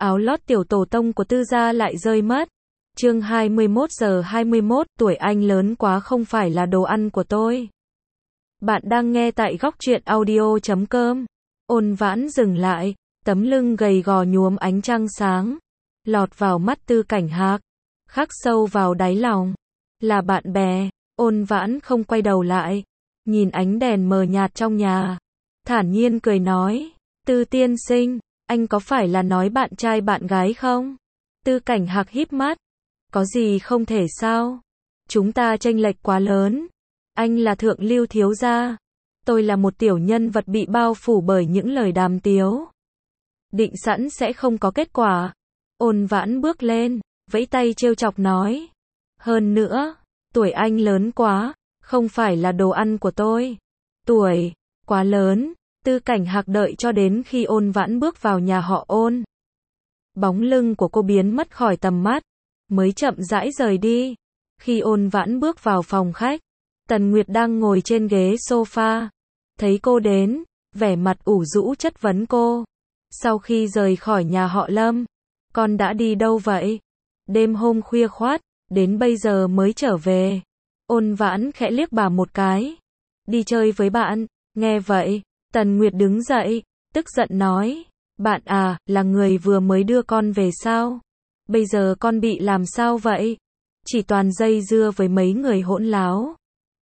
áo lót tiểu tổ tông của Tư gia lại rơi mất. Chương 21:21, tuổi anh lớn quá không phải là đồ ăn của tôi. Bạn đang nghe tại góc truyện audio.com. Ôn Vãn dừng lại, tấm lưng gầy gò nhuốm ánh trăng sáng, lọt vào mắt Tư Cảnh Hạc, khắc sâu vào đáy lòng. Là bạn bè. Ôn Vãn không quay đầu lại, nhìn ánh đèn mờ nhạt trong nhà, thản nhiên cười nói, Tư tiên sinh, anh có phải là nói bạn trai bạn gái không? Tư Cảnh Hạc híp mắt, có gì không thể sao? Chúng ta chênh lệch quá lớn. Anh là thượng lưu thiếu gia, tôi là một tiểu nhân vật bị bao phủ bởi những lời đàm tiếu. Định sẵn sẽ không có kết quả. Ôn Vãn bước lên, vẫy tay trêu chọc nói. Hơn nữa, tuổi anh lớn quá, không phải là đồ ăn của tôi. Tuổi, quá lớn. Tư Cảnh Hạc đợi cho đến khi Ôn Vãn bước vào nhà họ Ôn. Bóng lưng của cô biến mất khỏi tầm mắt, mới chậm rãi rời đi. Khi Ôn Vãn bước vào phòng khách, Tần Nguyệt đang ngồi trên ghế sofa. Thấy cô đến, vẻ mặt ủ rũ chất vấn cô. Sau khi rời khỏi nhà họ Lâm, con đã đi đâu vậy? Đêm hôm khuya khoắt, đến bây giờ mới trở về. Ôn Vãn khẽ liếc bà một cái. Đi chơi với bạn. Nghe vậy, Tần Nguyệt đứng dậy, tức giận nói. Bạn à, là người vừa mới đưa con về sao? Bây giờ con bị làm sao vậy? Chỉ toàn dây dưa với mấy người hỗn láo.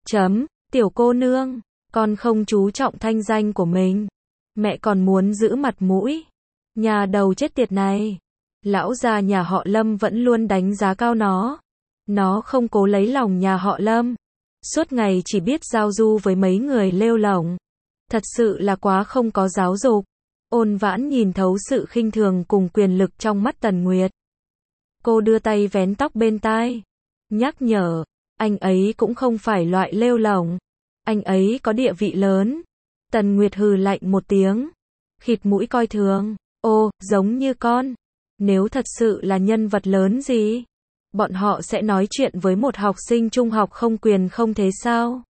Tiểu cô nương, con không chú trọng thanh danh của mình. Mẹ còn muốn giữ mặt mũi. Nhà đầu chết tiệt này. Lão già nhà họ Lâm vẫn luôn đánh giá cao nó. Nó không cố lấy lòng nhà họ Lâm. Suốt ngày chỉ biết giao du với mấy người lêu lổng. Thật sự là quá không có giáo dục. Ôn Vãn nhìn thấu sự khinh thường cùng quyền lực trong mắt Tần Nguyệt. Cô đưa tay vén tóc bên tai, nhắc nhở, anh ấy cũng không phải loại lêu lổng. Anh ấy có địa vị lớn. Tần Nguyệt hừ lạnh một tiếng, khịt mũi coi thường. Ô, giống như con. Nếu thật sự là nhân vật lớn gì, bọn họ sẽ nói chuyện với một học sinh trung học không quyền không thế sao?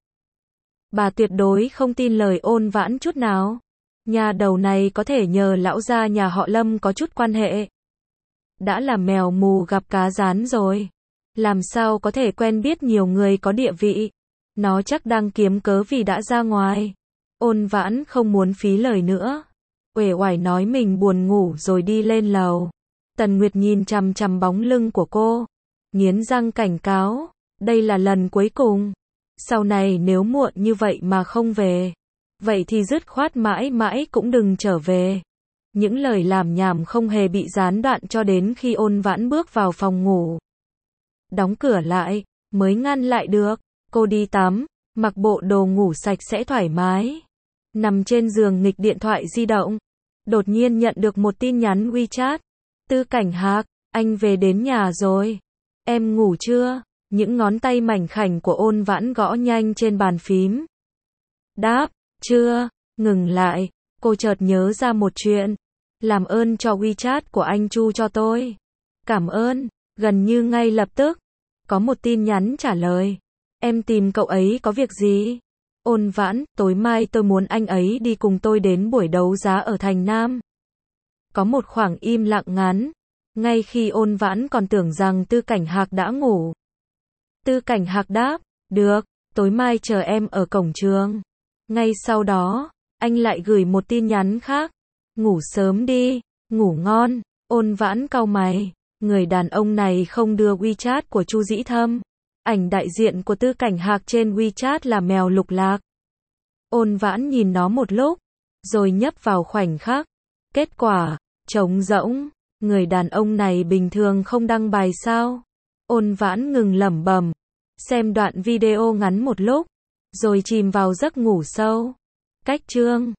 Bà tuyệt đối không tin lời Ôn Vãn chút nào. Nhà đầu này có thể nhờ lão gia nhà họ Lâm có chút quan hệ. Đã là mèo mù gặp cá rán rồi. Làm sao có thể quen biết nhiều người có địa vị. Nó chắc đang kiếm cớ vì đã ra ngoài. Ôn Vãn không muốn phí lời nữa. Uể oải nói mình buồn ngủ rồi đi lên lầu. Tần Nguyệt nhìn chằm chằm bóng lưng của cô, nghiến răng cảnh cáo. Đây là lần cuối cùng. Sau này nếu muộn như vậy mà không về, vậy thì dứt khoát mãi mãi cũng đừng trở về. Những lời làm nhảm không hề bị gián đoạn cho đến khi Ôn Vãn bước vào phòng ngủ. Đóng cửa lại, mới ngăn lại được. Cô đi tắm, mặc bộ đồ ngủ sạch sẽ thoải mái. Nằm trên giường nghịch điện thoại di động. Đột nhiên nhận được một tin nhắn WeChat. Tư Cảnh Hạc, anh về đến nhà rồi. Em ngủ chưa? Những ngón tay mảnh khảnh của Ôn Vãn gõ nhanh trên bàn phím. Đáp, chưa. Ngừng lại, cô chợt nhớ ra một chuyện. Làm ơn cho WeChat của anh Chu cho tôi. Cảm ơn. Gần như ngay lập tức, có một tin nhắn trả lời. Em tìm cậu ấy có việc gì? Ôn Vãn, tối mai tôi muốn anh ấy đi cùng tôi đến buổi đấu giá ở Thành Nam. Có một khoảng im lặng ngắn. Ngay khi Ôn Vãn còn tưởng rằng Tư Cảnh Hạc đã ngủ. Tư Cảnh Hạc đáp, được, tối mai chờ em ở cổng trường. Ngay sau đó, anh lại gửi một tin nhắn khác. Ngủ sớm đi, ngủ ngon. Ôn Vãn cau mày. Người đàn ông này không đưa WeChat của Chu Dĩ Thâm. Ảnh đại diện của Tư Cảnh Hạc trên WeChat là mèo lục lạc. Ôn Vãn nhìn nó một lúc, rồi nhấp vào khoảnh khắc. Kết quả, trống rỗng. Người đàn ông này bình thường không đăng bài sao? Ôn Vãn ngừng lẩm bẩm, xem đoạn video ngắn một lúc, rồi chìm vào giấc ngủ sâu. Cách chương